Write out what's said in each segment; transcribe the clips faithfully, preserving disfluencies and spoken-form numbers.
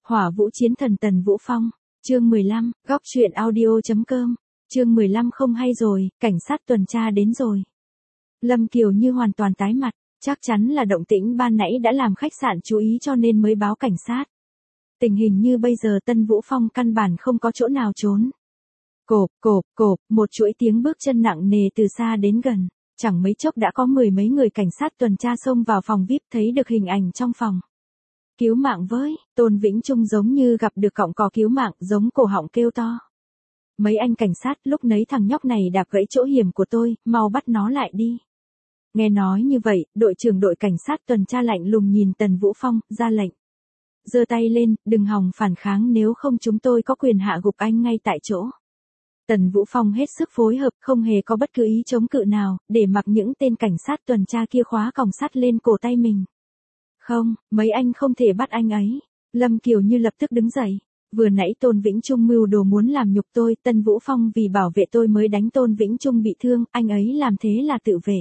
Hỏa Vũ Chiến Thần Tần Vũ Phong, chương mười lăm, góc truyện audio.com, chương mười lăm không hay rồi, cảnh sát tuần tra đến rồi. Lâm Kiều Như hoàn toàn tái mặt, chắc chắn là động tĩnh ban nãy đã làm khách sạn chú ý cho nên mới báo cảnh sát. Tình hình như bây giờ Tân Vũ Phong căn bản không có chỗ nào trốn. Cộp, cộp, cộp, một chuỗi tiếng bước chân nặng nề từ xa đến gần, chẳng mấy chốc đã có mười mấy người cảnh sát tuần tra xông vào phòng vi ai pi thấy được hình ảnh trong phòng. Cứu mạng với, Tôn Vĩnh Trung giống như gặp được cọng cỏ cứu mạng, giống cổ họng kêu to. Mấy anh cảnh sát, lúc nấy thằng nhóc này đạp gãy chỗ hiểm của tôi, mau bắt nó lại đi. Nghe nói như vậy, đội trưởng đội cảnh sát tuần tra lạnh lùng nhìn Tần Vũ Phong, ra lệnh. Giơ tay lên, đừng hòng phản kháng, nếu không chúng tôi có quyền hạ gục anh ngay tại chỗ. Tần Vũ Phong hết sức phối hợp, không hề có bất cứ ý chống cự nào, để mặc những tên cảnh sát tuần tra kia khóa còng sắt lên cổ tay mình. Không, mấy anh không thể bắt anh ấy. Lâm Kiều Như lập tức đứng dậy. Vừa nãy Tôn Vĩnh Trung mưu đồ muốn làm nhục tôi, Tân Vũ Phong vì bảo vệ tôi mới đánh Tôn Vĩnh Trung bị thương, anh ấy làm thế là tự vệ.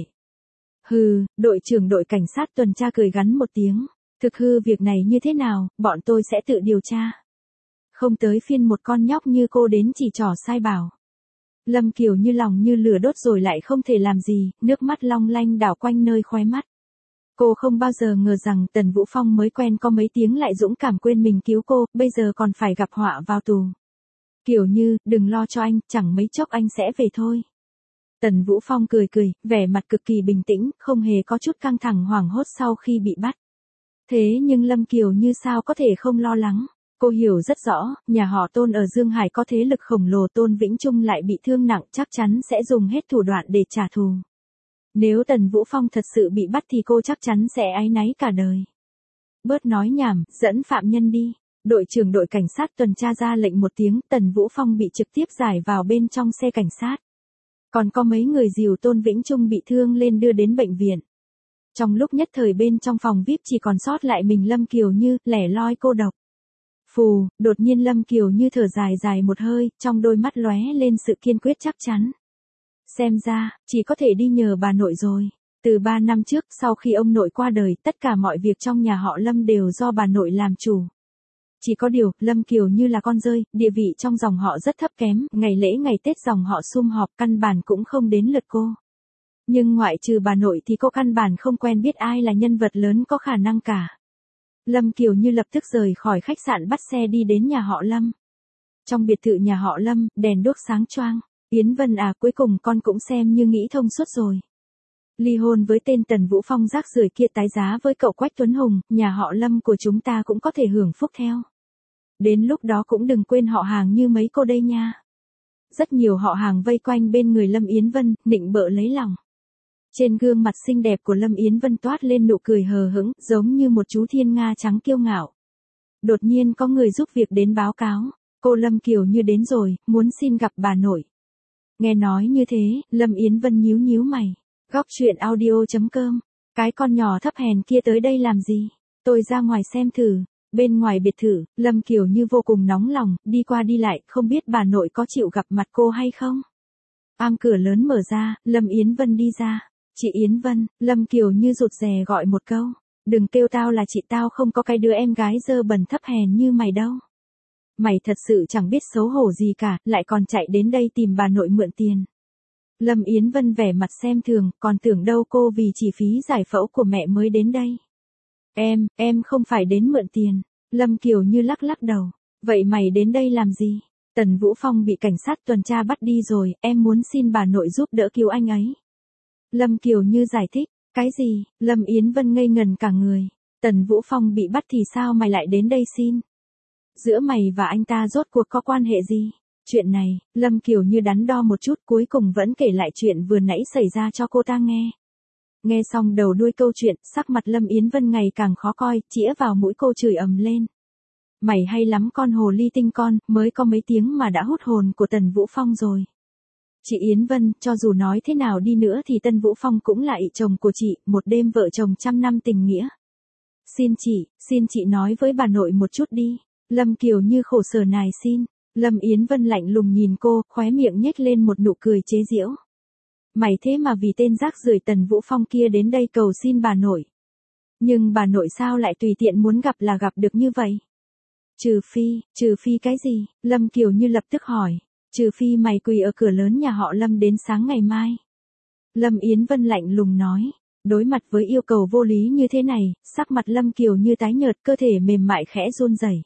Hừ, đội trưởng đội cảnh sát tuần tra cười gắn một tiếng. Thực hư việc này như thế nào, bọn tôi sẽ tự điều tra. Không tới phiên một con nhóc như cô đến chỉ trỏ sai bảo. Lâm Kiều Như lòng như lửa đốt rồi lại không thể làm gì, nước mắt long lanh đảo quanh nơi khóe mắt. Cô không bao giờ ngờ rằng Tần Vũ Phong mới quen có mấy tiếng lại dũng cảm quên mình cứu cô, bây giờ còn phải gặp họa vào tù. Kiều Như, đừng lo cho anh, chẳng mấy chốc anh sẽ về thôi. Tần Vũ Phong cười cười, vẻ mặt cực kỳ bình tĩnh, không hề có chút căng thẳng hoảng hốt sau khi bị bắt. Thế nhưng Lâm Kiều Như sao có thể không lo lắng. Cô hiểu rất rõ, nhà họ Tôn ở Dương Hải có thế lực khổng lồ, Tôn Vĩnh Trung lại bị thương nặng, chắc chắn sẽ dùng hết thủ đoạn để trả thù. Nếu Tần Vũ Phong thật sự bị bắt thì cô chắc chắn sẽ áy náy cả đời. Bớt nói nhảm, dẫn phạm nhân đi. Đội trưởng đội cảnh sát tuần tra ra lệnh một tiếng, Tần Vũ Phong bị trực tiếp giải vào bên trong xe cảnh sát. Còn có mấy người dìu Tôn Vĩnh Trung bị thương lên đưa đến bệnh viện. Trong lúc nhất thời bên trong phòng vi ai pi chỉ còn sót lại mình Lâm Kiều Như, lẻ loi cô độc. Phù, đột nhiên Lâm Kiều Như thở dài dài một hơi, trong đôi mắt lóe lên sự kiên quyết chắc chắn. Xem ra, chỉ có thể đi nhờ bà nội rồi. Từ ba năm trước, sau khi ông nội qua đời, tất cả mọi việc trong nhà họ Lâm đều do bà nội làm chủ. Chỉ có điều, Lâm Kiều Như là con rơi, địa vị trong dòng họ rất thấp kém, ngày lễ ngày Tết dòng họ sum họp căn bản cũng không đến lượt cô. Nhưng ngoại trừ bà nội thì cô căn bản không quen biết ai là nhân vật lớn có khả năng cả. Lâm Kiều Như lập tức rời khỏi khách sạn bắt xe đi đến nhà họ Lâm. Trong biệt thự nhà họ Lâm, đèn đuốc sáng choang. Yến Vân à, cuối cùng con cũng xem như nghĩ thông suốt rồi. Ly hôn với tên Tần Vũ Phong rác rưởi kia, tái giá với cậu Quách Tuấn Hùng, nhà họ Lâm của chúng ta cũng có thể hưởng phúc theo. Đến lúc đó cũng đừng quên họ hàng như mấy cô đây nha. Rất nhiều họ hàng vây quanh bên người Lâm Yến Vân, nịnh bợ lấy lòng. Trên gương mặt xinh đẹp của Lâm Yến Vân toát lên nụ cười hờ hững, giống như một chú thiên nga trắng kiêu ngạo. Đột nhiên có người giúp việc đến báo cáo, cô Lâm Kiều Như đến rồi, muốn xin gặp bà nội. Nghe nói như thế, Lâm Yến Vân nhíu nhíu mày. Góc truyện audio.com, cái con nhỏ thấp hèn kia tới đây làm gì? Tôi ra ngoài xem thử. Bên ngoài biệt thự, Lâm Kiều Như vô cùng nóng lòng, đi qua đi lại, không biết bà nội có chịu gặp mặt cô hay không? Am cửa lớn mở ra, Lâm Yến Vân đi ra. Chị Yến Vân, Lâm Kiều Như rụt rè gọi một câu. Đừng kêu tao là chị, tao không có cái đứa em gái dơ bẩn thấp hèn như mày đâu. Mày thật sự chẳng biết xấu hổ gì cả, lại còn chạy đến đây tìm bà nội mượn tiền. Lâm Yến Vân vẻ mặt xem thường, còn tưởng đâu cô vì chi phí giải phẫu của mẹ mới đến đây. Em, em không phải đến mượn tiền. Lâm Kiều Như lắc lắc đầu. Vậy mày đến đây làm gì? Tần Vũ Phong bị cảnh sát tuần tra bắt đi rồi, em muốn xin bà nội giúp đỡ cứu anh ấy. Lâm Kiều Như giải thích. Cái gì? Lâm Yến Vân ngây ngần cả người. Tần Vũ Phong bị bắt thì sao mày lại đến đây xin? Giữa mày và anh ta rốt cuộc có quan hệ gì? Chuyện này, Lâm Kiều Như đắn đo một chút, cuối cùng vẫn kể lại chuyện vừa nãy xảy ra cho cô ta nghe. Nghe xong đầu đuôi câu chuyện, sắc mặt Lâm Yến Vân ngày càng khó coi, chĩa vào mũi cô chửi ầm lên. Mày hay lắm con hồ ly tinh con, mới có mấy tiếng mà đã hút hồn của Tần Vũ Phong rồi. Chị Yến Vân, cho dù nói thế nào đi nữa thì Tân Vũ Phong cũng là ị chồng của chị, một đêm vợ chồng trăm năm tình nghĩa. Xin chị, xin chị nói với bà nội một chút đi. Lâm Kiều Như khổ sở nài xin. Lâm Yến Vân lạnh lùng nhìn cô, khóe miệng nhếch lên một nụ cười chế giễu. Mày thế mà vì tên rác rưởi Tần Vũ Phong kia đến đây cầu xin bà nội. Nhưng bà nội sao lại tùy tiện muốn gặp là gặp được như vậy? Trừ phi, trừ phi cái gì? Lâm Kiều Như lập tức hỏi. Trừ phi mày quỳ ở cửa lớn nhà họ Lâm đến sáng ngày mai. Lâm Yến Vân lạnh lùng nói. Đối mặt với yêu cầu vô lý như thế này, sắc mặt Lâm Kiều Như tái nhợt, cơ thể mềm mại khẽ run rẩy.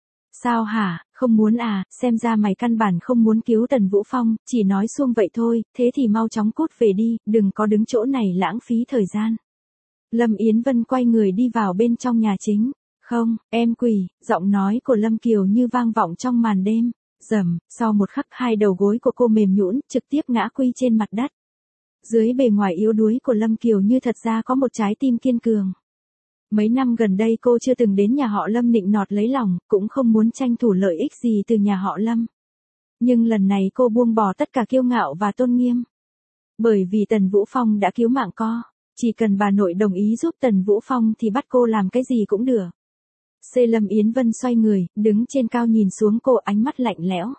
Sao hả, không muốn à, xem ra mày căn bản không muốn cứu Tần Vũ Phong, chỉ nói xuông vậy thôi, thế thì mau chóng cút về đi, đừng có đứng chỗ này lãng phí thời gian. Lâm Yến Vân quay người đi vào bên trong nhà chính. Không, em quỳ, giọng nói của Lâm Kiều Như vang vọng trong màn đêm. Rầm, sau một khắc hai đầu gối của cô mềm nhũn, trực tiếp ngã quy trên mặt đất. Dưới bề ngoài yếu đuối của Lâm Kiều Như thật ra có một trái tim kiên cường. Mấy năm gần đây cô chưa từng đến nhà họ Lâm nịnh nọt lấy lòng, cũng không muốn tranh thủ lợi ích gì từ nhà họ Lâm. Nhưng lần này cô buông bỏ tất cả kiêu ngạo và tôn nghiêm. Bởi vì Tần Vũ Phong đã cứu mạng cô, chỉ cần bà nội đồng ý giúp Tần Vũ Phong thì bắt cô làm cái gì cũng được. C. Lâm Yến Vân xoay người, đứng trên cao nhìn xuống cô, ánh mắt lạnh lẽo.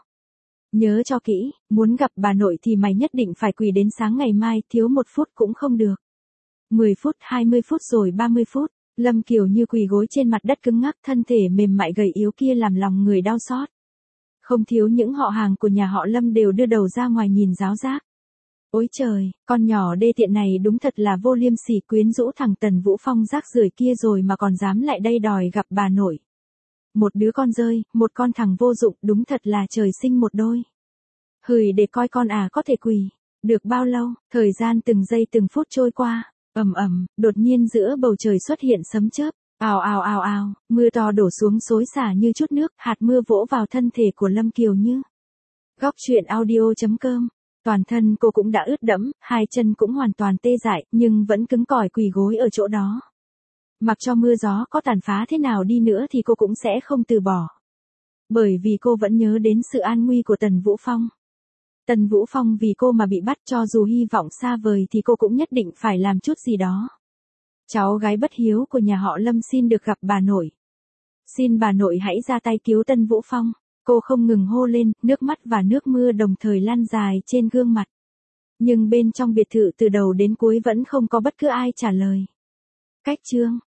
Nhớ cho kỹ, muốn gặp bà nội thì mày nhất định phải quỳ đến sáng ngày mai, thiếu một phút cũng không được. mười phút, hai mươi phút rồi ba mươi phút, Lâm Kiều Như quỳ gối trên mặt đất cứng ngắc, thân thể mềm mại gầy yếu kia làm lòng người đau xót. Không thiếu những họ hàng của nhà họ Lâm đều đưa đầu ra ngoài nhìn giáo giác. Ôi trời, con nhỏ đê tiện này đúng thật là vô liêm sỉ, quyến rũ thằng Tần Vũ Phong rác rưởi kia rồi mà còn dám lại đây đòi gặp bà nội. Một đứa con rơi, một con thằng vô dụng, đúng thật là trời sinh một đôi. Hừi, để coi con à có thể quỳ được bao lâu. Thời gian từng giây từng phút trôi qua. Ầm ầm, đột nhiên giữa bầu trời xuất hiện sấm chớp. Ào ào ào ào, mưa to đổ xuống xối xả như chút nước, hạt mưa vỗ vào thân thể của Lâm Kiều Như. Góc truyện audio chấm com. Toàn thân cô cũng đã ướt đẫm, hai chân cũng hoàn toàn tê dại, nhưng vẫn cứng cỏi quỳ gối ở chỗ đó. Mặc cho mưa gió có tàn phá thế nào đi nữa thì cô cũng sẽ không từ bỏ. Bởi vì cô vẫn nhớ đến sự an nguy của Tần Vũ Phong. Tần Vũ Phong vì cô mà bị bắt, cho dù hy vọng xa vời thì cô cũng nhất định phải làm chút gì đó. Cháu gái bất hiếu của nhà họ Lâm xin được gặp bà nội. Xin bà nội hãy ra tay cứu Tần Vũ Phong. Cô không ngừng hô lên, nước mắt và nước mưa đồng thời lan dài trên gương mặt. Nhưng bên trong biệt thự từ đầu đến cuối vẫn không có bất cứ ai trả lời. Cách chương